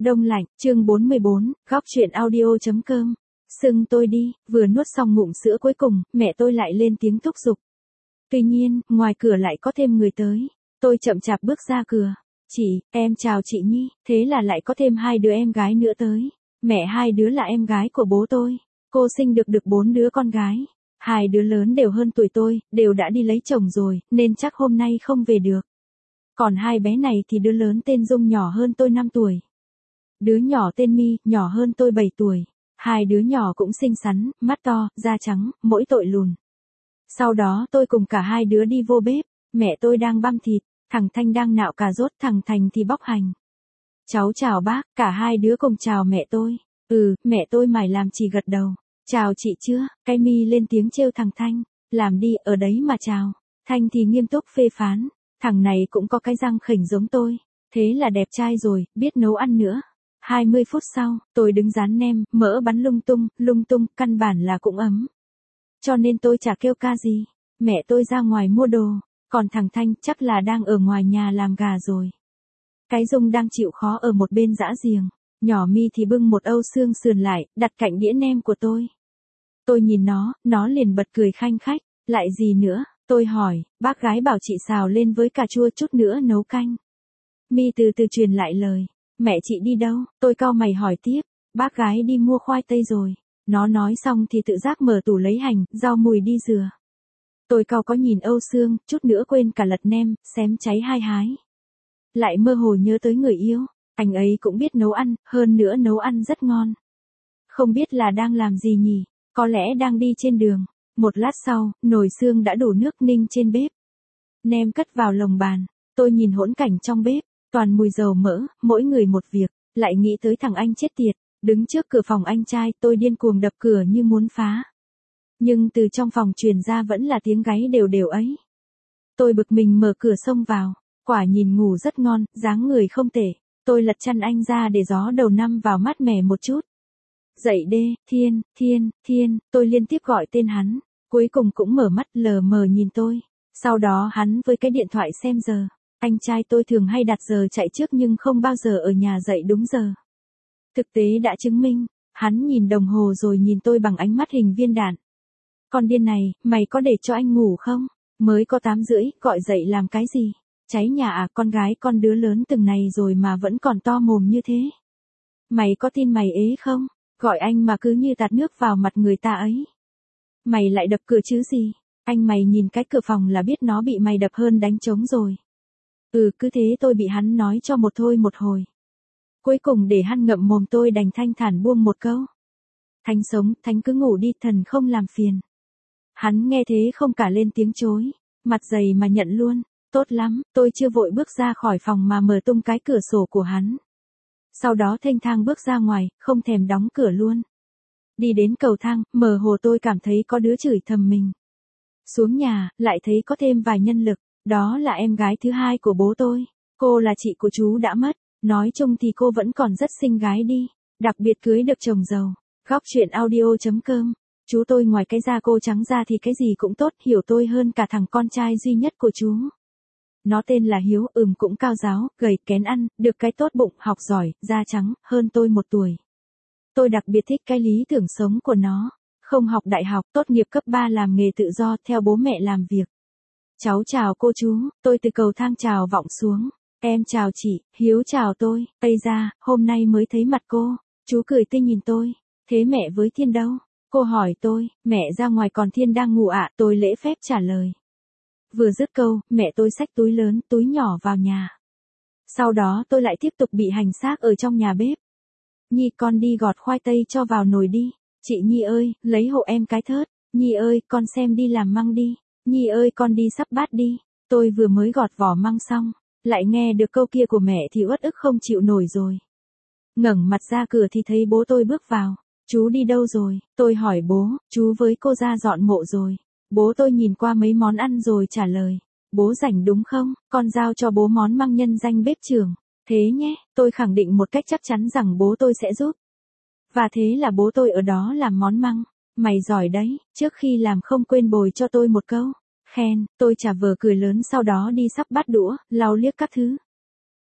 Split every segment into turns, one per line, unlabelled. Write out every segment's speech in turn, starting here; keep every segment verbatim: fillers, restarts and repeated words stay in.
Đông lạnh, chương bốn mươi bốn, góc chuyện audio.com. Sưng tôi đi, vừa nuốt xong ngụm sữa cuối cùng, mẹ tôi lại lên tiếng thúc giục. Tuy nhiên, ngoài cửa lại có thêm người tới. Tôi chậm chạp bước ra cửa. Chị, em chào chị Nhi, thế là lại có thêm hai đứa em gái nữa tới. Mẹ hai đứa là em gái của bố tôi. Cô sinh được được bốn đứa con gái. Hai đứa lớn đều hơn tuổi tôi, đều đã đi lấy chồng rồi, nên chắc hôm nay không về được. Còn hai bé này thì đứa lớn tên Dung nhỏ hơn tôi năm tuổi. Đứa nhỏ tên My, nhỏ hơn tôi bảy tuổi. Hai đứa nhỏ cũng xinh xắn, mắt to, da trắng, mỗi tội lùn. Sau đó tôi cùng cả hai đứa đi vô bếp, mẹ tôi đang băm thịt, thằng Thanh đang nạo cà rốt, thằng Thành thì bóc hành. Cháu chào bác, cả hai đứa cùng chào mẹ tôi. Ừ, mẹ tôi mải làm chỉ gật đầu. Chào chị chưa, cái My lên tiếng trêu thằng Thanh. Làm đi, ở đấy mà chào. Thanh thì nghiêm túc phê phán. Thằng này cũng có cái răng khểnh giống tôi. Thế là đẹp trai rồi, biết nấu ăn nữa. hai mươi phút sau, tôi đứng dán nem, mỡ bắn lung tung, lung tung, căn bản là cũng ấm. Cho nên tôi chả kêu ca gì. Mẹ tôi ra ngoài mua đồ, còn thằng Thanh chắc là đang ở ngoài nhà làm gà rồi. Cái Dung đang chịu khó ở một bên giã giềng. Nhỏ My thì bưng một âu xương sườn lại, đặt cạnh đĩa nem của tôi. Tôi nhìn nó, nó liền bật cười khanh khách. Lại gì nữa? Tôi hỏi, bác gái bảo chị xào lên với cà chua chút nữa nấu canh. My từ từ truyền lại lời. Mẹ chị đi đâu? Tôi cau mày hỏi tiếp. Bác gái đi mua khoai tây rồi. Nó nói xong thì tự giác mở tủ lấy hành, rau mùi đi rửa. Tôi cau có nhìn âu xương, chút nữa quên cả lật nem, xém cháy hai hái. Lại mơ hồ nhớ tới người yêu. Anh ấy cũng biết nấu ăn, hơn nữa nấu ăn rất ngon. Không biết là đang làm gì nhỉ? Có lẽ đang đi trên đường. Một lát sau, nồi xương đã đổ nước ninh trên bếp. Nem cất vào lồng bàn. Tôi nhìn hỗn cảnh trong bếp. Toàn mùi dầu mỡ, mỗi người một việc. Lại nghĩ tới thằng anh chết tiệt. Đứng trước cửa phòng anh trai, tôi điên cuồng đập cửa như muốn phá. Nhưng từ trong phòng truyền ra vẫn là tiếng gáy đều đều ấy. Tôi bực mình mở cửa xông vào. Quả nhìn ngủ rất ngon, dáng người không tệ. Tôi lật chăn anh ra để gió đầu năm vào mát mẻ một chút. Dậy đê, Thiên, Thiên, Thiên, tôi liên tiếp gọi tên hắn. Cuối cùng cũng mở mắt lờ mờ nhìn tôi. Sau đó hắn với cái điện thoại xem giờ. Anh trai tôi thường hay đặt giờ chạy trước nhưng không bao giờ ở nhà dậy đúng giờ. Thực tế đã chứng minh, hắn nhìn đồng hồ rồi nhìn tôi bằng ánh mắt hình viên đạn. Con điên này, mày có để cho anh ngủ không? Mới có tám rưỡi, gọi dậy làm cái gì? Cháy nhà à, con gái con đứa lớn từng này rồi mà vẫn còn to mồm như thế. Mày có tin mày ế không? Gọi anh mà cứ như tạt nước vào mặt người ta ấy. Mày lại đập cửa chứ gì? Anh mày nhìn cái cửa phòng là biết nó bị mày đập hơn đánh trống rồi. Ừ, cứ thế tôi bị hắn nói cho một thôi một hồi. Cuối cùng để hắn ngậm mồm tôi đành thanh thản buông một câu. Thanh sống, Thanh cứ ngủ đi, thần không làm phiền. Hắn nghe thế không cả lên tiếng chối. Mặt dày mà nhận luôn. Tốt lắm, tôi chưa vội bước ra khỏi phòng mà mở tung cái cửa sổ của hắn. Sau đó thênh thang bước ra ngoài, không thèm đóng cửa luôn. Đi đến cầu thang, mờ hồ tôi cảm thấy có đứa chửi thầm mình. Xuống nhà, lại thấy có thêm vài nhân lực. Đó là em gái thứ hai của bố tôi. Cô là chị của chú đã mất. Nói chung thì cô vẫn còn rất xinh gái đi. Đặc biệt cưới được chồng giàu. Góc chuyện audio.com. Chú tôi ngoài cái da cô trắng ra thì cái gì cũng tốt, hiểu tôi hơn cả thằng con trai duy nhất của chú. Nó tên là Hiếu, ừm cũng cao giáo, gầy, kén ăn, được cái tốt bụng, học giỏi, da trắng, hơn tôi một tuổi. Tôi đặc biệt thích cái lý tưởng sống của nó. Không học đại học, tốt nghiệp cấp ba làm nghề tự do, theo bố mẹ làm việc. Cháu chào cô chú, tôi từ cầu thang chào vọng xuống. Em chào chị, Hiếu chào tôi, Ây da, hôm nay mới thấy mặt cô. Chú cười tươi nhìn tôi. Thế mẹ với Thiên đâu? Cô hỏi tôi, mẹ ra ngoài còn Thiên đang ngủ ạ, tôi lễ phép trả lời. Vừa dứt câu, mẹ tôi xách túi lớn, túi nhỏ vào nhà. Sau đó tôi lại tiếp tục bị hành xác ở trong nhà bếp. Nhi con đi gọt khoai tây cho vào nồi đi. Chị Nhi ơi, lấy hộ em cái thớt. Nhi ơi, con xem đi làm măng đi. Nhi ơi, con đi sắp bát đi. Tôi vừa mới gọt vỏ măng xong, lại nghe được câu kia của mẹ thì uất ức không chịu nổi rồi. Ngẩng mặt ra cửa thì thấy bố tôi bước vào. Chú đi đâu rồi? Tôi hỏi bố, chú với cô ra dọn mộ rồi. Bố tôi nhìn qua mấy món ăn rồi trả lời. Bố rảnh đúng không? Con giao cho bố món măng nhân danh bếp trưởng. Thế nhé, tôi khẳng định một cách chắc chắn rằng bố tôi sẽ giúp. Và thế là bố tôi ở đó làm món măng. Mày giỏi đấy, trước khi làm không quên bồi cho tôi một câu. Khen, tôi chả vờ cười lớn sau đó đi sắp bát đũa, lau liếc các thứ.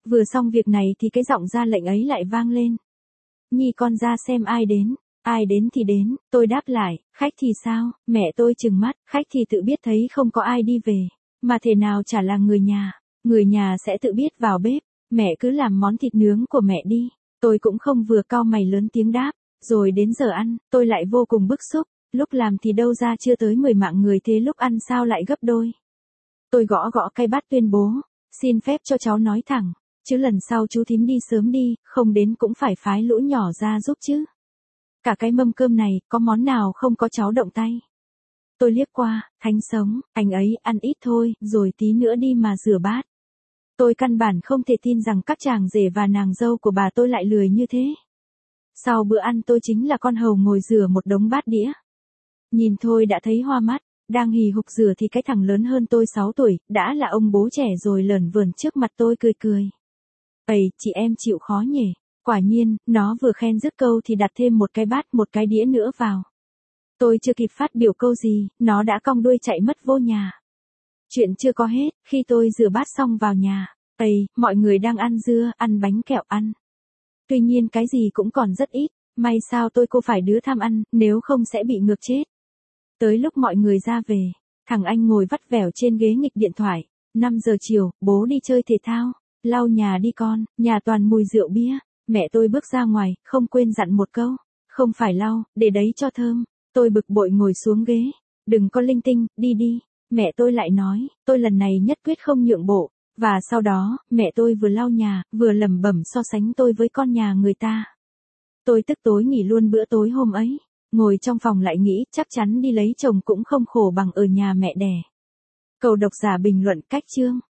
Vừa xong việc này thì cái giọng ra lệnh ấy lại vang lên. Nhi con ra xem ai đến. Ai đến thì đến, tôi đáp lại, khách thì sao, mẹ tôi trừng mắt, khách thì tự biết thấy không có ai đi về, mà thể nào chả là người nhà, người nhà sẽ tự biết vào bếp, mẹ cứ làm món thịt nướng của mẹ đi, tôi cũng không vừa cau mày lớn tiếng đáp, rồi đến giờ ăn, tôi lại vô cùng bức xúc, lúc làm thì đâu ra chưa tới mười mạng người thế lúc ăn sao lại gấp đôi. Tôi gõ gõ cái bát tuyên bố, xin phép cho cháu nói thẳng, chứ lần sau chú thím đi sớm đi, không đến cũng phải phái lũ nhỏ ra giúp chứ. Cả cái mâm cơm này, có món nào không có cháu động tay. Tôi liếc qua, Thánh sống, anh ấy ăn ít thôi, rồi tí nữa đi mà rửa bát. Tôi căn bản không thể tin rằng các chàng rể và nàng dâu của bà tôi lại lười như thế. Sau bữa ăn tôi chính là con hầu ngồi rửa một đống bát đĩa. Nhìn thôi đã thấy hoa mắt, đang hì hục rửa thì cái thằng lớn hơn tôi sáu tuổi, đã là ông bố trẻ rồi lởn vởn trước mặt tôi cười cười. Ây, chị em chịu khó nhỉ. Quả nhiên, nó vừa khen dứt câu thì đặt thêm một cái bát một cái đĩa nữa vào. Tôi chưa kịp phát biểu câu gì, nó đã cong đuôi chạy mất vô nhà. Chuyện chưa có hết, khi tôi rửa bát xong vào nhà, Ây, mọi người đang ăn dưa, ăn bánh kẹo ăn. Tuy nhiên cái gì cũng còn rất ít, may sao tôi cô phải đứa tham ăn, nếu không sẽ bị ngược chết. Tới lúc mọi người ra về, thằng anh ngồi vắt vẻo trên ghế nghịch điện thoại, năm giờ chiều, bố đi chơi thể thao, lau nhà đi con, nhà toàn mùi rượu bia. Mẹ tôi bước ra ngoài, không quên dặn một câu, không phải lau, để đấy cho thơm. Tôi bực bội ngồi xuống ghế, đừng có linh tinh, đi đi. Mẹ tôi lại nói, tôi lần này nhất quyết không nhượng bộ, và sau đó, mẹ tôi vừa lau nhà, vừa lẩm bẩm so sánh tôi với con nhà người ta. Tôi tức tối nghỉ luôn bữa tối hôm ấy, ngồi trong phòng lại nghĩ chắc chắn đi lấy chồng cũng không khổ bằng ở nhà mẹ đẻ. Cầu độc giả bình luận cách chương.